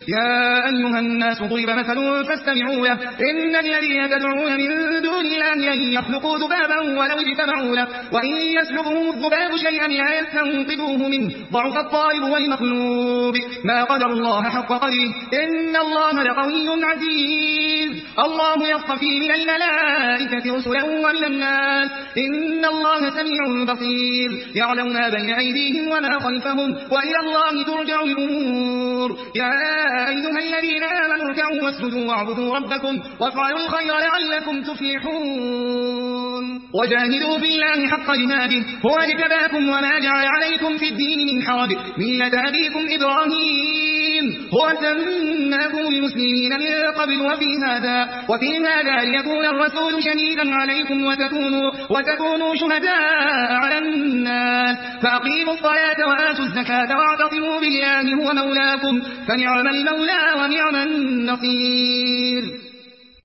يا أيها الناس ضرب مثل فاستمعوا له إن الذين تدعون من دون الله لن يخلقوا ذبابا ولو اجتمعوا له وإن يسلبهم الذباب شيئا لا يستنقذوه منه ضعف الطالب والمطلوب ما قدر الله حق قدره إن الله لقوي عزيز الله يصطفي من الملائكة رسلا ومن الناس إن الله سميع بصير يعلم ما بين أيديهم وما خلفهم وإلى الله ترجع الأمور يا أيها الذين آمنوا اركعوا واسجدوا واعبدوا ربكم وافعلوا الخير لعلكم تفلحون وجاهدوا بالله حق جهاده هو اجتباكم وما جعل عليكم في الدين من حرج ملة أبيكم إبراهيم هو سماكم المسلمين من قبل وفي هذا ليكون الرسول شهيدا عليكم وتكونوا شهداء على الناس فأقيموا الصلاة وآتوا الزكاة واعتصموا بالله هو مولاكم فنعم المولى ونعم النصير